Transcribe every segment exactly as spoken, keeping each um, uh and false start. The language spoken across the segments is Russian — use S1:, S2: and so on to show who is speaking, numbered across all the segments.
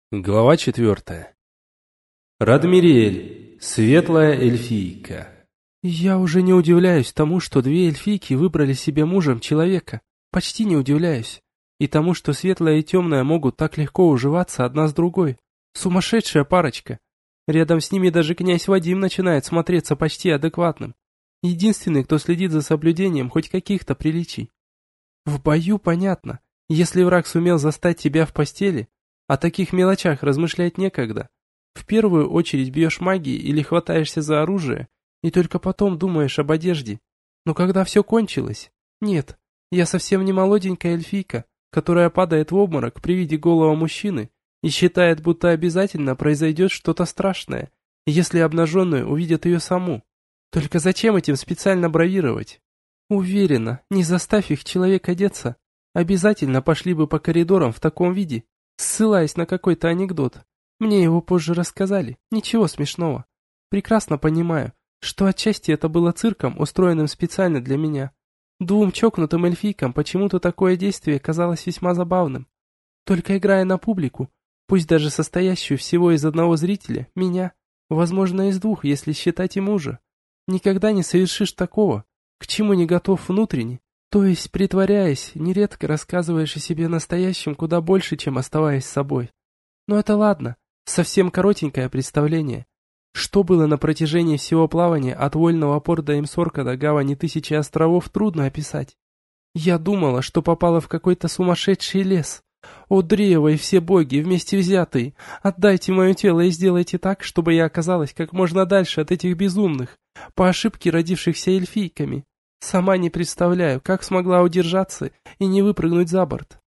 S1: Глава четвертая. Радмириэль, светлая эльфийка.
S2: Я уже не удивляюсь тому, что две эльфийки выбрали себе мужем человека. Почти не удивляюсь. И тому, что светлая и темная могут так легко уживаться одна с другой. Сумасшедшая парочка. Рядом с ними даже князь Вадим начинает смотреться почти адекватным. Единственный, кто следит за соблюдением хоть каких-то приличий. В бою понятно. Если враг сумел застать тебя в постели, о таких мелочах размышлять некогда. В первую очередь бьешь магией или хватаешься за оружие, и только потом думаешь об одежде. Но когда все кончилось... Нет, я совсем не молоденькая эльфийка, которая падает в обморок при виде голого мужчины и считает, будто обязательно произойдет что-то страшное, если обнаженную увидят ее саму. Только зачем этим специально бравировать? Уверена, не заставь их человек одеться, обязательно пошли бы по коридорам в таком виде, ссылаясь на какой-то анекдот. Мне его позже рассказали, ничего смешного. Прекрасно понимаю, что отчасти это было цирком, устроенным специально для меня. Двум чокнутым эльфийкам почему-то такое действие казалось весьма забавным. Только играя на публику, пусть даже состоящую всего из одного зрителя, меня, возможно, из двух, если считать и мужа, никогда не совершишь такого, к чему не готов внутренне. То есть, притворяясь, нередко рассказываешь о себе настоящем куда больше, чем оставаясь собой. Но это ладно, совсем коротенькое представление. Что было на протяжении всего плавания от вольного порта Имсорка до гавани Тысячи островов, трудно описать. Я думала, что попала в какой-то сумасшедший лес. О, древо и все боги, вместе взятые, отдайте мое тело и сделайте так, чтобы я оказалась как можно дальше от этих безумных, по ошибке родившихся эльфийками. Сама не представляю, как смогла удержаться и не выпрыгнуть за борт.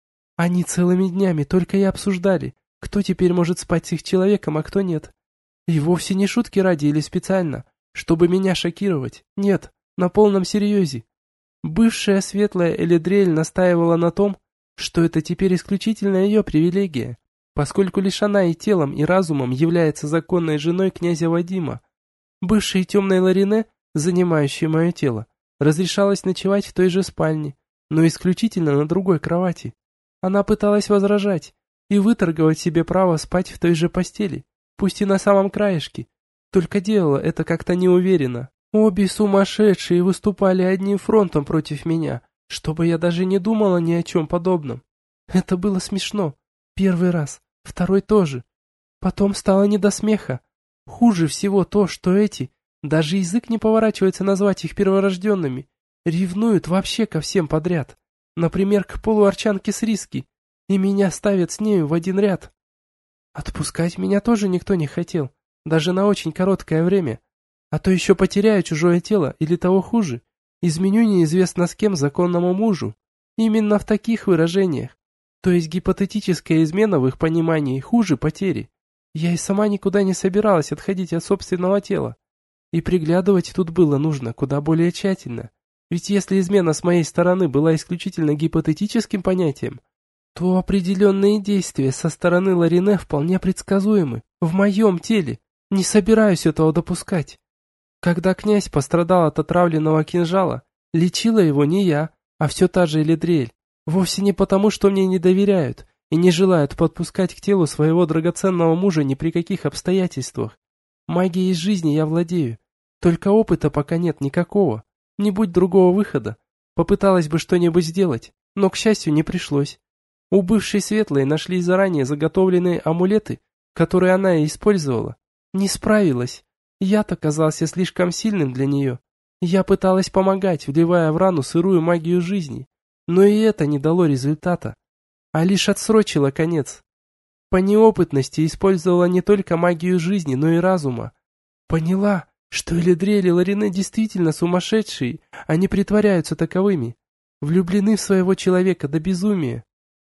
S2: Они целыми днями только и обсуждали, кто теперь может спать с их человеком, а кто нет. И вовсе не шутки ради или специально, чтобы меня шокировать. Нет, на полном серьезе. Бывшая светлая Эледриэль настаивала на том, что это теперь исключительно ее привилегия, поскольку лишь она и телом, и разумом является законной женой князя Вадима. Бывшей темной Ларине, занимающей мое тело, разрешалось ночевать в той же спальне, но исключительно на другой кровати. Она пыталась возражать и выторговать себе право спать в той же постели, пусть и на самом краешке, только делала это как-то неуверенно. Обе сумасшедшие выступали одним фронтом против меня, чтобы я даже не думала ни о чем подобном. Это было смешно. Первый раз, второй тоже. Потом стало не до смеха. Хуже всего то, что эти... Даже язык не поворачивается назвать их перворожденными. Ревнуют вообще ко всем подряд. Например, к полуарчанке с риски. И меня ставят с нею в один ряд. Отпускать меня тоже никто не хотел. Даже на очень короткое время. А то еще потеряю чужое тело, или того хуже. Изменю неизвестно с кем законному мужу. Именно в таких выражениях. То есть гипотетическая измена в их понимании хуже потери. Я и сама никуда не собиралась отходить от собственного тела. И приглядывать тут было нужно куда более тщательно. Ведь если измена с моей стороны была исключительно гипотетическим понятием, то определенные действия со стороны Ларине вполне предсказуемы. В моем теле. Не собираюсь этого допускать. Когда князь пострадал от отравленного кинжала, лечила его не я, а все та же Эледриэль. Вовсе не потому, что мне не доверяют и не желают подпускать к телу своего драгоценного мужа ни при каких обстоятельствах. Магией жизни я владею. Только опыта пока нет никакого. Не будь другого выхода. Попыталась бы что-нибудь сделать, но, к счастью, не пришлось. У бывшей светлой нашли заранее заготовленные амулеты, которые она и использовала. Не справилась. Яд оказался слишком сильным для нее. Я пыталась помогать, вливая в рану сырую магию жизни. Но и это не дало результата. А лишь отсрочило конец. По неопытности использовала не только магию жизни, но и разума. Поняла, что Эледриэль и Ларине действительно сумасшедшие, они притворяются таковыми. Влюблены в своего человека до безумия.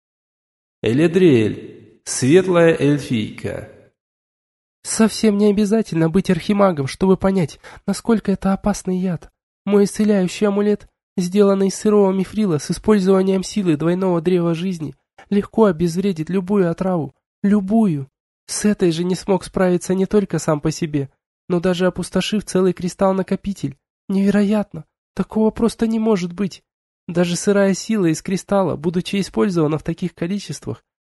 S1: Эледриэль, светлая эльфийка.
S2: Совсем не обязательно быть архимагом, чтобы понять, насколько это опасный яд. Мой исцеляющий амулет, сделанный из сырого мифрила с использованием силы двойного древа жизни, легко обезвредит любую отраву. Любую. С этой же не смог справиться не только сам по себе, но даже опустошив целый кристалл-накопитель. Невероятно. Такого просто не может быть. Даже сырая сила из кристалла, будучи использована в таких количествах,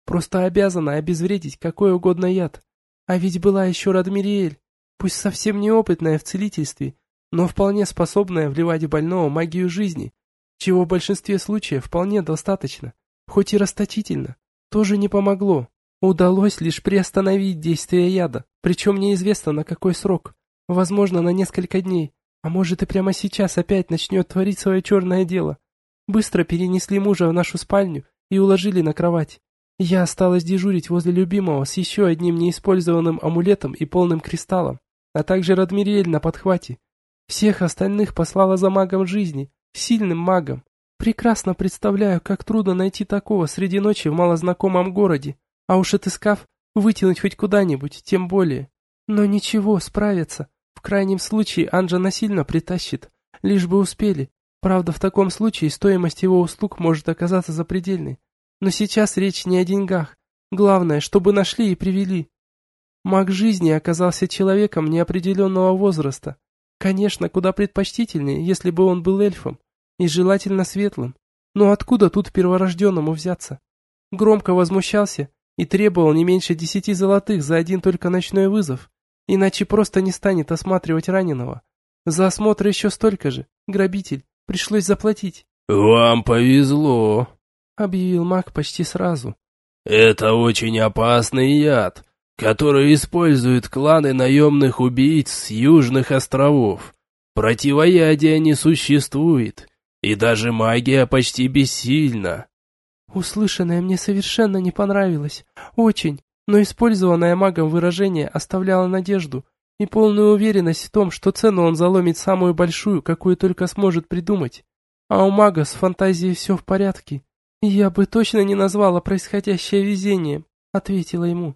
S2: Просто обязана обезвредить какой угодно яд. А ведь была еще Радмириэль, пусть совсем неопытная в целительстве, но вполне способная вливать в больного магию жизни, чего в большинстве случаев вполне достаточно, хоть и расточительно. Тоже не помогло. Удалось лишь приостановить действие яда, причем неизвестно на какой срок. Возможно, на несколько дней, а может и прямо сейчас опять начнет творить свое черное дело. Быстро перенесли мужа в нашу спальню и уложили на кровать. Я осталась дежурить возле любимого с еще одним неиспользованным амулетом и полным кристаллом, а также Радмириэль на подхвате. Всех остальных послала за магом жизни, сильным магом. Прекрасно представляю, как трудно найти такого среди ночи в малознакомом городе, а уж отыскав, вытянуть хоть куда-нибудь, тем более. Но ничего, справятся. В крайнем случае Анжа насильно притащит, лишь бы успели. Правда, в таком случае стоимость его услуг может оказаться запредельной. Но сейчас речь не о деньгах. Главное, чтобы нашли и привели. Маг жизни оказался человеком неопределенного возраста. Конечно, куда предпочтительнее, если бы он был эльфом, и желательно светлым. Но откуда тут перворожденному взяться? Громко возмущался и требовал не меньше десяти золотых за один только ночной вызов, иначе просто не станет осматривать раненого. За осмотр еще столько же, грабитель, пришлось заплатить.
S1: «Вам повезло»,
S2: — объявил маг почти сразу.
S1: «Это очень опасный яд, который используют кланы наемных убийц с южных островов. Противоядия не существует, и даже магия почти бессильна».
S2: Услышанное мне совершенно не понравилось. Очень. Но использованное магом выражение оставляло надежду и полную уверенность в том, что цену он заломит самую большую, какую только сможет придумать. А у мага с фантазией все в порядке. «Я бы точно не назвала происходящее везением», — ответила ему.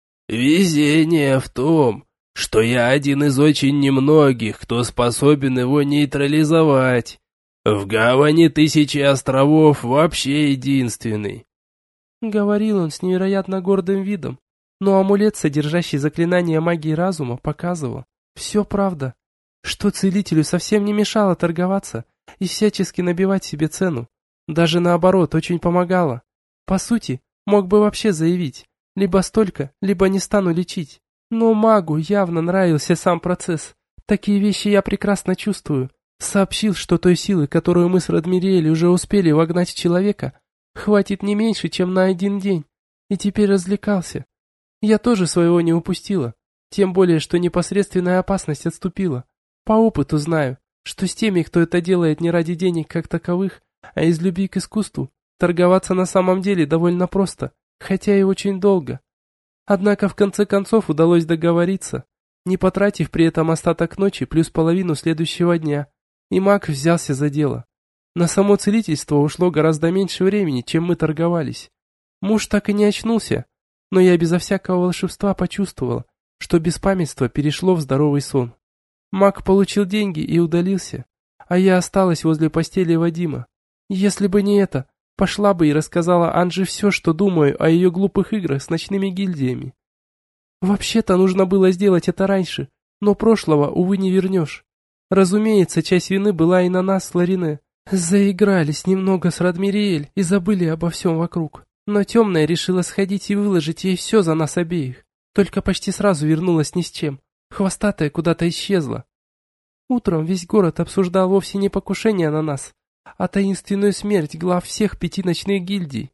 S1: «Везение в том, что я один из очень немногих, кто способен его нейтрализовать. В гавани тысячи островов вообще единственный».
S2: Говорил он с невероятно гордым видом, но амулет, содержащий заклинание магии разума, показывал. Все правда, что целителю совсем не мешало торговаться и всячески набивать себе цену. Даже наоборот, очень помогало. По сути, мог бы вообще заявить, либо столько, либо не стану лечить. Но магу явно нравился сам процесс. Такие вещи я прекрасно чувствую. Сообщил, что той силы, которую мы с Радмириэль уже успели вогнать в человека, хватит не меньше, чем на один день. И теперь развлекался. Я тоже своего не упустила. Тем более, что непосредственная опасность отступила. По опыту знаю, что с теми, кто это делает не ради денег как таковых, а из любви к искусству, торговаться на самом деле довольно просто, хотя и очень долго. Однако в конце концов удалось договориться, не потратив при этом остаток ночи плюс половину следующего дня, и маг взялся за дело. На само целительство ушло гораздо меньше времени, чем мы торговались. Муж так и не очнулся, но я безо всякого волшебства почувствовала, что беспамятство перешло в здоровый сон. Маг получил деньги и удалился, а я осталась возле постели Вадима. Если бы не это, пошла бы и рассказала Анже все, что думаю о ее глупых играх с ночными гильдиями. Вообще-то нужно было сделать это раньше, но прошлого, увы, не вернешь. Разумеется, часть вины была и на нас с Ларине. Заигрались немного с Радмириэль и забыли обо всем вокруг. Но темная решила сходить и выложить ей все за нас обеих. Только почти сразу вернулась ни с чем. Хвостатая куда-то исчезла. Утром весь город обсуждал вовсе не покушение на нас, а таинственную смерть глав всех пяти ночных гильдий.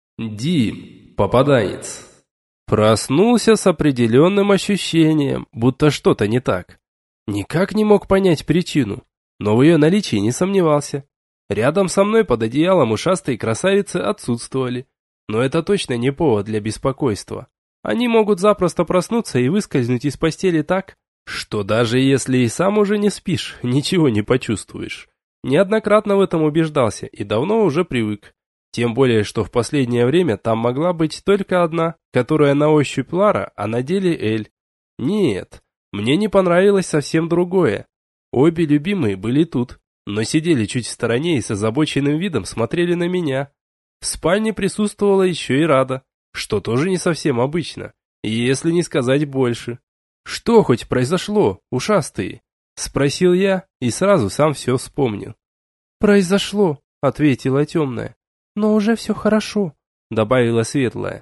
S1: Дим, попаданец, проснулся с определенным ощущением, будто что-то не так. Никак не мог понять причину, но в ее наличии не сомневался. Рядом со мной под одеялом ушастые красавицы отсутствовали, но это точно не повод для беспокойства. Они могут запросто проснуться и выскользнуть из постели так, что даже если и сам уже не спишь, ничего не почувствуешь. Неоднократно в этом убеждался и давно уже привык. Тем более, что в последнее время там могла быть только одна, которая на ощупь Лара, а на деле Эль. Нет, мне не понравилось совсем другое. Обе любимые были тут, но сидели чуть в стороне и с озабоченным видом смотрели на меня. В спальне присутствовала еще и Рада, что тоже не совсем обычно, если не сказать больше. «Что хоть произошло, ушастые?» — спросил я и сразу сам все вспомнил.
S2: «Произошло», — ответила темная. «Но уже все хорошо», —
S1: добавила светлая.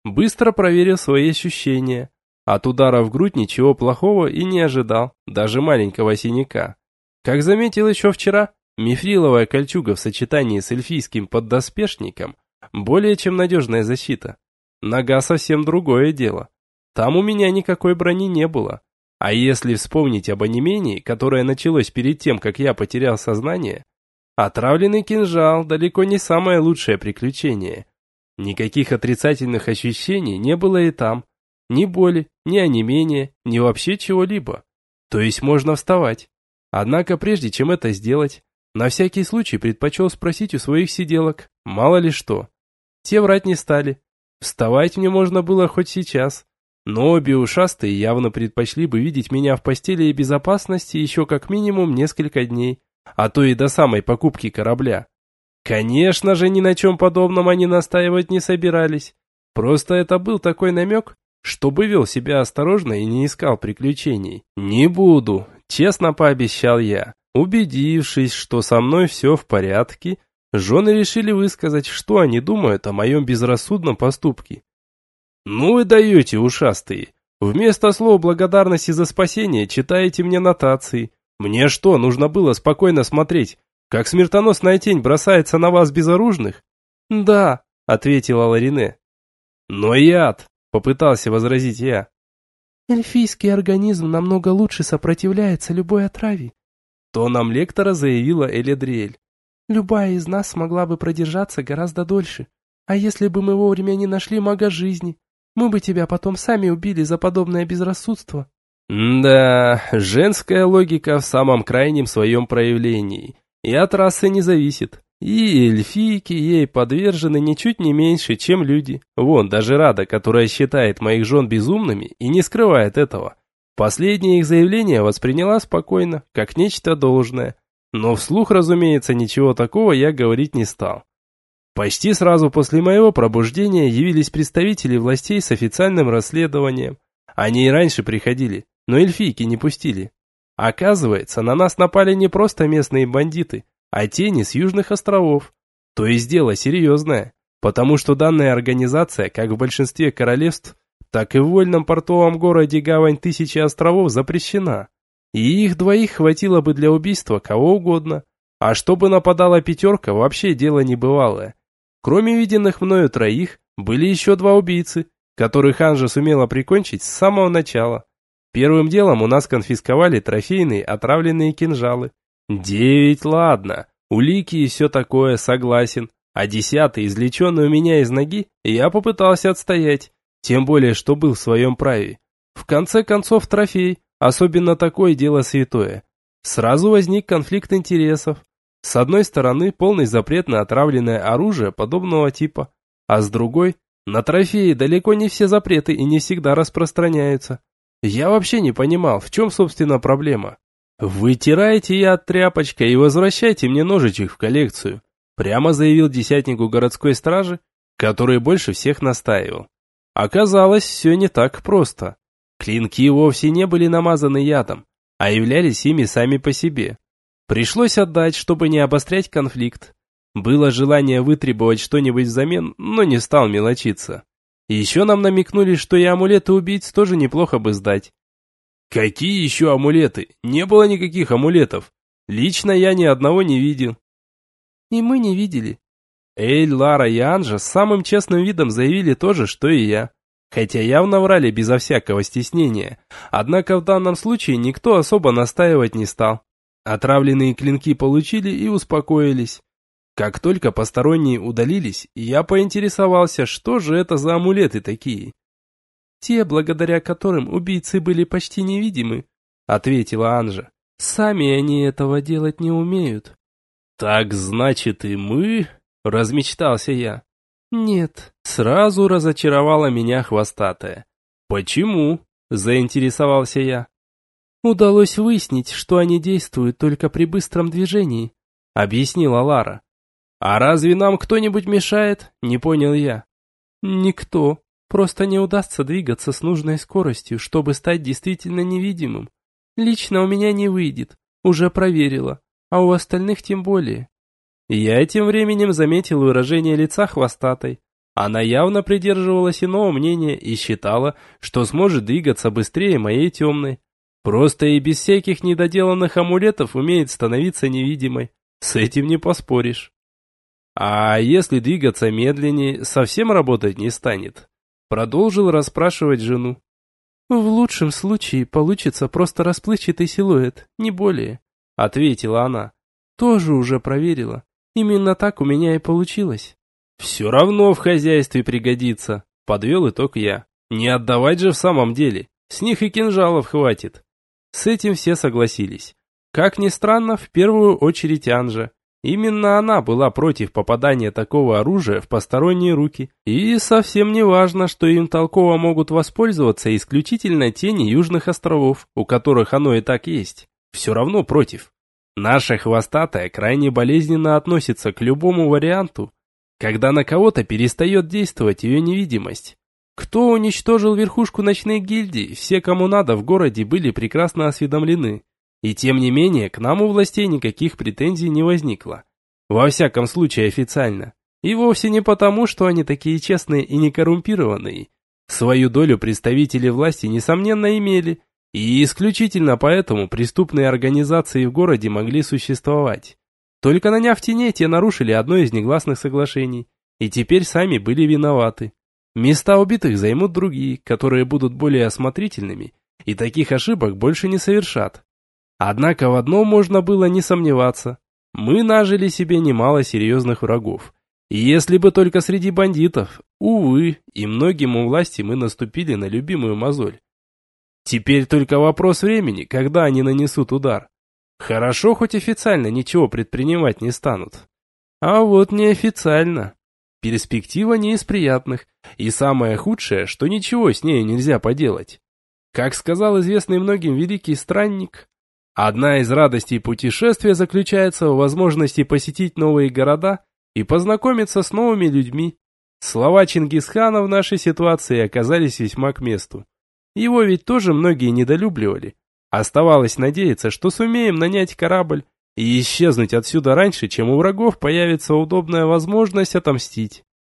S1: Быстро проверил свои ощущения. От удара в грудь ничего плохого и не ожидал, даже маленького синяка. Как заметил еще вчера, мифриловая кольчуга в сочетании с эльфийским поддоспешником более чем надежная защита. Нога совсем другое дело. Там у меня никакой брони не было. А если вспомнить об онемении, которое началось перед тем, как я потерял сознание, отравленный кинжал далеко не самое лучшее приключение. Никаких отрицательных ощущений не было и там. Ни боли, ни онемения, ни вообще чего-либо. То есть можно вставать. Однако прежде чем это сделать, на всякий случай предпочел спросить у своих сиделок, мало ли что. Те врать не стали. Вставать мне можно было хоть сейчас. Но обе ушастые явно предпочли бы видеть меня в постели и безопасности еще как минимум несколько дней, а то и до самой покупки корабля. Конечно же, ни на чем подобном они настаивать не собирались. Просто это был такой намек, чтобы вел себя осторожно и не искал приключений. «Не буду», — честно пообещал я. Убедившись, что со мной все в порядке, жены решили высказать, что они думают о моем безрассудном поступке. «Ну вы даете, ушастые. Вместо слов благодарности за спасение читаете мне нотации. Мне что, нужно было спокойно смотреть, как смертоносная тень бросается на вас безоружных?» «Да», — ответила Ларине. «Но яд», — попытался возразить я.
S2: «Эльфийский организм намного лучше сопротивляется любой отраве», —
S1: тоном лектора заявила Эледриэль.
S2: «Любая из нас смогла бы продержаться гораздо дольше. А если бы мы вовремя не нашли мага жизни, мы бы тебя потом сами убили за подобное безрассудство».
S1: Да, женская логика в самом крайнем своем проявлении. И от расы не зависит. И эльфийки ей подвержены ничуть не меньше, чем люди. Вон, даже Рада, которая считает моих жен безумными и не скрывает этого. Последнее их заявление восприняла спокойно, как нечто должное. Но вслух, разумеется, ничего такого я говорить не стал. Почти сразу после моего пробуждения явились представители властей с официальным расследованием. Они и раньше приходили, но эльфийки не пустили. Оказывается, на нас напали не просто местные бандиты, а тени с южных островов. То есть дело серьезное, потому что данная организация, как в большинстве королевств, так и в вольном портовом городе Гавань Тысячи островов запрещена. И их двоих хватило бы для убийства кого угодно. А чтобы нападала пятерка, вообще дело небывалое. Кроме виденных мною троих, были еще два убийцы, которых Анжа сумела прикончить с самого начала. Первым делом у нас конфисковали трофейные отравленные кинжалы. Девять, ладно, улики и все такое, согласен. А десятый, извлеченный у меня из ноги, я попытался отстоять, тем более, что был в своем праве. В конце концов, трофей, особенно такое дело святое. Сразу возник конфликт интересов. С одной стороны, полный запрет на отравленное оружие подобного типа, а с другой, на трофеи далеко не все запреты и не всегда распространяются. Я вообще не понимал, в чем, собственно, проблема. «Вытирайте яд тряпочкой и возвращайте мне ножичек в коллекцию», прямо заявил десятнику городской стражи, который больше всех настаивал. Оказалось, все не так просто. Клинки вовсе не были намазаны ядом, а являлись ими сами по себе. Пришлось отдать, чтобы не обострять конфликт. Было желание вытребовать что-нибудь взамен, но не стал мелочиться. Еще нам намекнули, что и амулеты убийц тоже неплохо бы сдать. Какие еще амулеты? Не было никаких амулетов. Лично я ни одного не видел.
S2: И мы не видели.
S1: Эль, Лара и Анжа с самым честным видом заявили то же, что и я. Хотя явно врали безо всякого стеснения. Однако в данном случае никто особо настаивать не стал. Отравленные клинки получили и успокоились. Как только посторонние удалились, я поинтересовался, что же это за амулеты такие.
S2: «Те, благодаря которым убийцы были почти невидимы», — ответила Анжа. «Сами они этого делать не умеют».
S1: «Так значит и мы?» — размечтался я.
S2: «Нет», —
S1: сразу разочаровала меня хвостатая. «Почему?» — заинтересовался я.
S2: «Удалось выяснить, что они действуют только при быстром движении», — объяснила Лара.
S1: «А разве нам кто-нибудь мешает?» — не понял я.
S2: «Никто. Просто не удастся двигаться с нужной скоростью, чтобы стать действительно невидимым. Лично у меня не выйдет, уже проверила, а у остальных тем более».
S1: Я тем временем заметил выражение лица хвостатой. Она явно придерживалась иного мнения и считала, что сможет двигаться быстрее моей темной. Просто и без всяких недоделанных амулетов умеет становиться невидимой. С этим не поспоришь. А если двигаться медленнее, совсем работать не станет. Продолжил расспрашивать жену.
S2: В лучшем случае получится просто расплывчатый силуэт, не более, ответила она. Тоже уже проверила. Именно так у меня и получилось.
S1: Все равно в хозяйстве пригодится, подвел итог я. Не отдавать же в самом деле, с них и кинжалов хватит. С этим все согласились. Как ни странно, в первую очередь Анжа. Именно она была против попадания такого оружия в посторонние руки. И совсем не важно, что им толково могут воспользоваться исключительно тени Южных островов, у которых оно и так есть. Все равно против. Наша хвостатая крайне болезненно относится к любому варианту, когда на кого-то перестает действовать ее невидимость. Кто уничтожил верхушку ночных гильдий, все, кому надо, в городе были прекрасно осведомлены. И тем не менее, к нам у властей никаких претензий не возникло. Во всяком случае официально. И вовсе не потому, что они такие честные и не коррумпированные. Свою долю представители власти, несомненно, имели. И исключительно поэтому преступные организации в городе могли существовать. Только наняв теней, те нарушили одно из негласных соглашений. И теперь сами были виноваты. Места убитых займут другие, которые будут более осмотрительными, и таких ошибок больше не совершат. Однако в одном можно было не сомневаться. Мы нажили себе немало серьезных врагов. И если бы только среди бандитов, увы, и многим у власти мы наступили на любимую мозоль. Теперь только вопрос времени, когда они нанесут удар. Хорошо, хоть официально ничего предпринимать не станут. А вот неофициально. Перспектива не из приятных. И самое худшее, что ничего с ней нельзя поделать. Как сказал известный многим великий странник, одна из радостей путешествия заключается в возможности посетить новые города и познакомиться с новыми людьми. Слова Чингисхана в нашей ситуации оказались весьма к месту. Его ведь тоже многие недолюбливали. Оставалось надеяться, что сумеем нанять корабль и исчезнуть отсюда раньше, чем у врагов появится удобная возможность отомстить.